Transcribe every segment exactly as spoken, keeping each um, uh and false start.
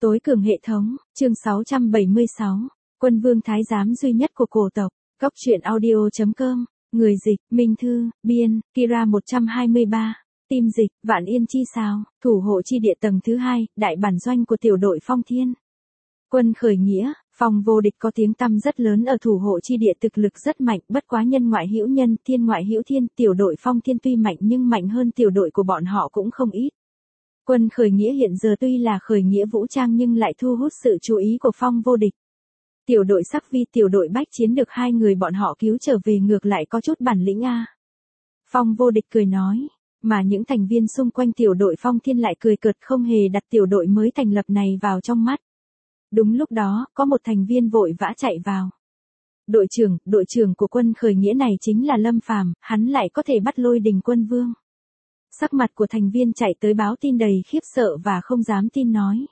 Tối cường hệ thống, chương sáu trăm bảy mươi sáu, quân vương thái giám duy nhất của cổ tộc, Cốc truyện audio chấm com, người dịch, Minh Thư, biên, Kira một trăm hai mươi ba, tim dịch, Vạn Yên Chi Sao, thủ hộ chi địa tầng thứ hai, đại bản doanh của tiểu đội Phong Thiên. Quân khởi nghĩa, Phong vô địch có tiếng tăm rất lớn ở thủ hộ chi địa, thực lực rất mạnh, bất quá nhân ngoại hữu nhân, thiên ngoại hữu thiên, tiểu đội Phong Thiên tuy mạnh nhưng mạnh hơn tiểu đội của bọn họ cũng không ít. Quân khởi nghĩa hiện giờ tuy là khởi nghĩa vũ trang nhưng lại thu hút sự chú ý của Phong vô địch. Tiểu đội Sắc Vi, tiểu đội Bách Chiến được hai người bọn họ cứu trở về ngược lại có chút bản lĩnh a. Phong vô địch cười nói, mà những thành viên xung quanh tiểu đội Phong Thiên lại cười cợt, không hề đặt tiểu đội mới thành lập này vào trong mắt. Đúng lúc đó, có một thành viên vội vã chạy vào. Đội trưởng, đội trưởng của quân khởi nghĩa này chính là Lâm Phàm, hắn lại có thể bắt Lôi Đình Quân Vương. Sắc mặt của thành viên chạy tới báo tin đầy khiếp sợ và không dám tin nói.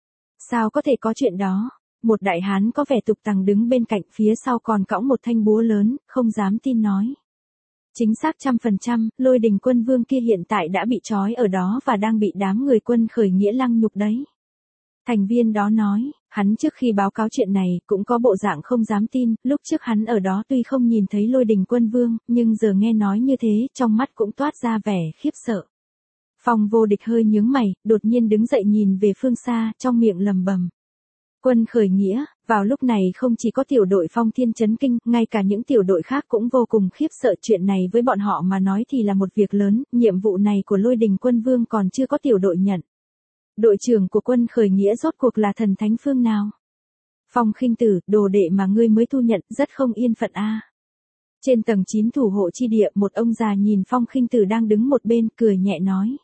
Sao có thể có chuyện đó? Một đại hán có vẻ tục tằng đứng bên cạnh, phía sau còn cõng một thanh búa lớn, không dám tin nói. Chính xác trăm phần trăm, Lôi Đình Quân Vương kia hiện tại đã bị trói ở đó và đang bị đám người quân khởi nghĩa lăng nhục đấy. Thành viên đó nói, hắn trước khi báo cáo chuyện này cũng có bộ dạng không dám tin, lúc trước hắn ở đó tuy không nhìn thấy Lôi Đình Quân Vương, nhưng giờ nghe nói như thế, trong mắt cũng toát ra vẻ khiếp sợ. Phong vô địch hơi nhướng mày, đột nhiên đứng dậy nhìn về phương xa, trong miệng lầm bầm. Quân khởi nghĩa, vào lúc này không chỉ có tiểu đội Phong Thiên chấn kinh, ngay cả những tiểu đội khác cũng vô cùng khiếp sợ, chuyện này với bọn họ mà nói thì là một việc lớn, nhiệm vụ này của Lôi Đình Quân Vương còn chưa có tiểu đội nhận. Đội trưởng của quân khởi nghĩa rốt cuộc là thần thánh phương nào? Phong Khinh Tử, đồ đệ mà ngươi mới thu nhận, rất không yên phận a. Trên tầng chín thủ hộ chi địa, một ông già nhìn Phong Khinh Tử đang đứng một bên, cười nhẹ nói.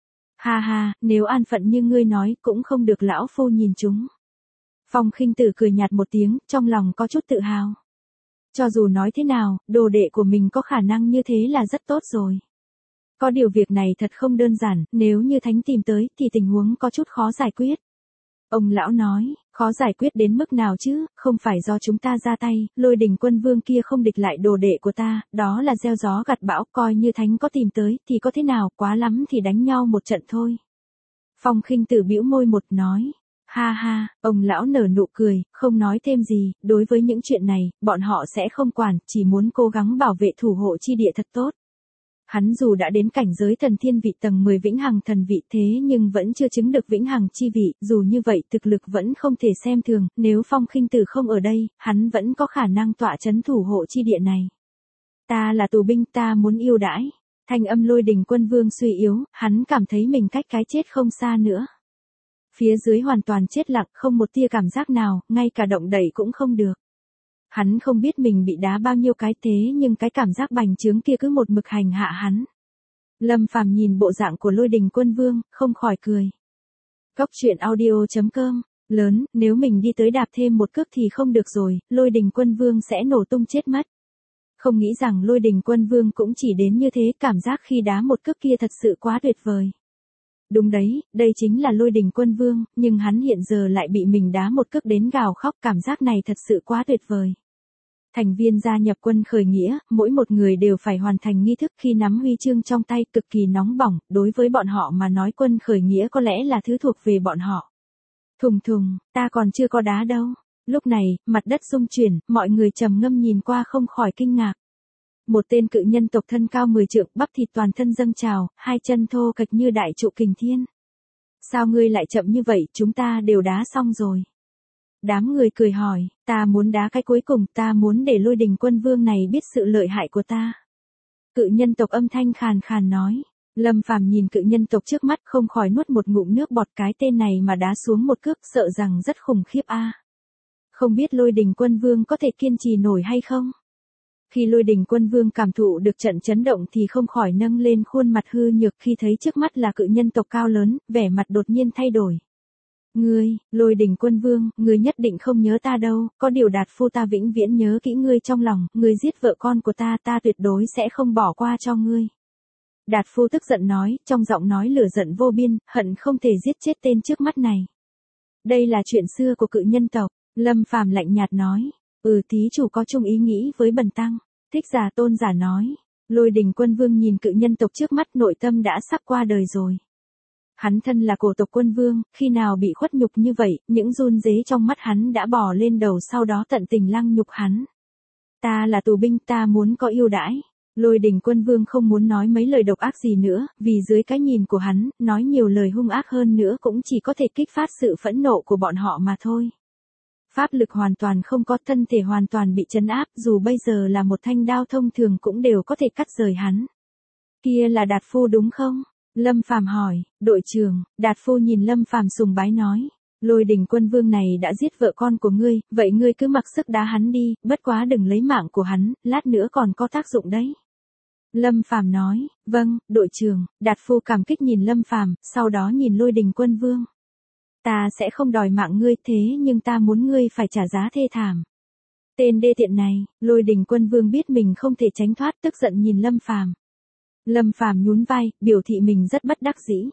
Ha ha, nếu an phận như ngươi nói, cũng không được lão phu nhìn chúng. Phong Khinh Tử cười nhạt một tiếng, trong lòng có chút tự hào. Cho dù nói thế nào, đồ đệ của mình có khả năng như thế là rất tốt rồi. Có điều việc này thật không đơn giản, nếu như Thánh tìm tới thì tình huống có chút khó giải quyết. Ông lão nói, khó giải quyết đến mức nào chứ, không phải do chúng ta ra tay, Lôi Đình Quân Vương kia không địch lại đồ đệ của ta, đó là gieo gió gặt bão, coi như Thánh có tìm tới thì có thế nào, quá lắm thì đánh nhau một trận thôi. Phong Khinh Tử bĩu môi một nói, ha ha, ông lão nở nụ cười, không nói thêm gì, đối với những chuyện này, bọn họ sẽ không quản, chỉ muốn cố gắng bảo vệ thủ hộ chi địa thật tốt. Hắn dù đã đến cảnh giới thần thiên vị tầng mười vĩnh hằng thần vị thế nhưng vẫn chưa chứng được vĩnh hằng chi vị, dù như vậy thực lực vẫn không thể xem thường, nếu Phong Khinh Tử không ở đây, hắn vẫn có khả năng tọa chấn thủ hộ chi địa này. Ta là tù binh, ta muốn yêu đãi. Thanh âm Lôi Đình Quân Vương suy yếu, hắn cảm thấy mình cách cái chết không xa nữa. Phía dưới hoàn toàn chết lặng, không một tia cảm giác nào, ngay cả động đậy cũng không được. Hắn không biết mình bị đá bao nhiêu cái thế nhưng cái cảm giác bành trướng kia cứ một mực hành hạ hắn. Lâm Phàm nhìn bộ dạng của Lôi Đình Quân Vương, không khỏi cười. Cốc truyện audio chấm com, lớn, nếu mình đi tới đạp thêm một cước thì không được rồi, Lôi Đình Quân Vương sẽ nổ tung chết mất. Không nghĩ rằng Lôi Đình Quân Vương cũng chỉ đến như thế, cảm giác khi đá một cước kia thật sự quá tuyệt vời. Đúng đấy, đây chính là Lôi Đình Quân Vương, nhưng hắn hiện giờ lại bị mình đá một cước đến gào khóc, cảm giác này thật sự quá tuyệt vời. Thành viên gia nhập quân khởi nghĩa, mỗi một người đều phải hoàn thành nghi thức khi nắm huy chương trong tay, cực kỳ nóng bỏng, đối với bọn họ mà nói quân khởi nghĩa có lẽ là thứ thuộc về bọn họ. Thùng thùng, ta còn chưa có đá đâu. Lúc này, mặt đất rung chuyển, mọi người trầm ngâm nhìn qua không khỏi kinh ngạc. Một tên cự nhân tộc thân cao mười trượng, bắp thịt toàn thân dâng trào, hai chân thô kệch như đại trụ kình thiên. Sao ngươi lại chậm như vậy, chúng ta đều đá xong rồi. Đám người cười hỏi, ta muốn đá cái cuối cùng, ta muốn để Lôi Đình Quân Vương này biết sự lợi hại của ta. Cự nhân tộc âm thanh khàn khàn nói. Lâm Phàm nhìn cự nhân tộc trước mắt không khỏi nuốt một ngụm nước bọt, cái tên này mà đá xuống một cước sợ rằng rất khủng khiếp a. Không biết Lôi Đình Quân Vương có thể kiên trì nổi hay không? Khi Lôi Đình Quân Vương cảm thụ được trận chấn động thì không khỏi nâng lên khuôn mặt hư nhược khi thấy trước mắt là cự nhân tộc cao lớn, vẻ mặt đột nhiên thay đổi. Ngươi, Lôi Đình Quân Vương, ngươi nhất định không nhớ ta đâu, có điều Đạt Phu ta vĩnh viễn nhớ kỹ ngươi trong lòng, ngươi giết vợ con của ta, ta tuyệt đối sẽ không bỏ qua cho ngươi. Đạt Phu tức giận nói, trong giọng nói lửa giận vô biên, hận không thể giết chết tên trước mắt này. Đây là chuyện xưa của cự nhân tộc, Lâm Phàm lạnh nhạt nói, ừ thí chủ có chung ý nghĩ với bần tăng, Thích Giả Tôn giả nói. Lôi Đình Quân Vương nhìn cự nhân tộc trước mắt, nội tâm đã sắp qua đời rồi. Hắn thân là cổ tộc quân vương, khi nào bị khuất nhục như vậy, những run rế trong mắt hắn đã bò lên đầu sau đó tận tình lăng nhục hắn. Ta là tù binh, ta muốn có ưu đãi. Lôi Đình Quân Vương không muốn nói mấy lời độc ác gì nữa, vì dưới cái nhìn của hắn, nói nhiều lời hung ác hơn nữa cũng chỉ có thể kích phát sự phẫn nộ của bọn họ mà thôi. Pháp lực hoàn toàn không có, thân thể hoàn toàn bị trấn áp, dù bây giờ là một thanh đao thông thường cũng đều có thể cắt rời hắn. Kia là Đạt Phu đúng không? Lâm Phàm hỏi. Đội trưởng. Đạt Phu nhìn Lâm Phàm sùng bái nói. Lôi Đình Quân Vương này đã giết vợ con của ngươi, vậy ngươi cứ mặc sức đá hắn đi, bất quá đừng lấy mạng của hắn, lát nữa còn có tác dụng đấy. Lâm Phàm nói. Vâng, đội trưởng. Đạt Phu cảm kích nhìn Lâm Phàm, sau đó nhìn Lôi Đình Quân Vương. Ta sẽ không đòi mạng ngươi, thế nhưng ta muốn ngươi phải trả giá thê thảm. Tên đê tiện này. Lôi Đình Quân Vương biết mình không thể tránh thoát, tức giận nhìn Lâm Phàm. Lâm Phàm nhún vai, biểu thị mình rất bất đắc dĩ.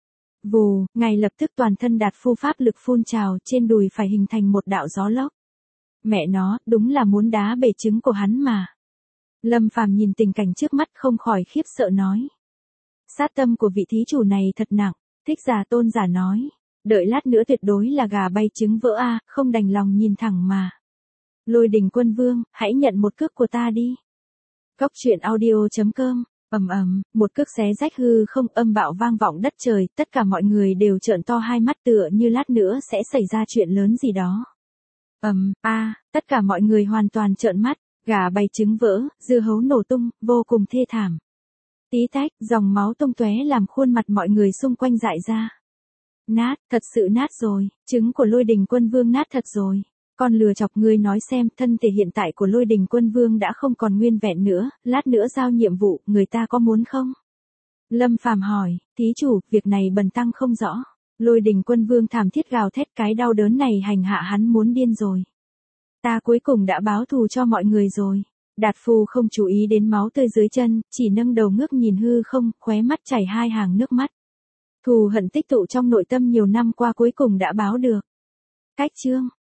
Vù, ngay lập tức toàn thân Đạt Phu pháp lực phun trào, trên đùi phải hình thành một đạo gió lốc. Mẹ nó, đúng là muốn đá bể trứng của hắn mà. Lâm Phàm nhìn tình cảnh trước mắt không khỏi khiếp sợ nói. Sát tâm của vị thí chủ này thật nặng. Thích Giả Tôn giả nói. Đợi lát nữa tuyệt đối là gà bay trứng vỡ a, không đành lòng nhìn thẳng mà. Lôi Đình Quân Vương, hãy nhận một cước của ta đi. Cốc truyện audio chấm com. Ầm ầm, một cước xé rách hư không, âm bạo vang vọng đất trời, tất cả mọi người đều trợn to hai mắt tựa như lát nữa sẽ xảy ra chuyện lớn gì đó. Ầm, a, tất cả mọi người hoàn toàn trợn mắt, gà bay trứng vỡ, dưa hấu nổ tung, vô cùng thê thảm. Tí tách, dòng máu tung tóe làm khuôn mặt mọi người xung quanh dại ra. Nát, thật sự nát rồi, trứng của Lôi Đình Quân Vương nát thật rồi. Con lừa chọc, ngươi nói xem, thân thể hiện tại của Lôi Đình Quân Vương đã không còn nguyên vẹn nữa, lát nữa giao nhiệm vụ, người ta có muốn không? Lâm Phàm hỏi. Thí chủ, việc này bần tăng không rõ. Lôi Đình Quân Vương thảm thiết gào thét, cái đau đớn này hành hạ hắn muốn điên rồi. Ta cuối cùng đã báo thù cho mọi người rồi. Đạt Phu không chú ý đến máu tươi dưới chân, chỉ nâng đầu ngước nhìn hư không, khóe mắt chảy hai hàng nước mắt. Thù hận tích tụ trong nội tâm nhiều năm qua cuối cùng đã báo được. Cách chương.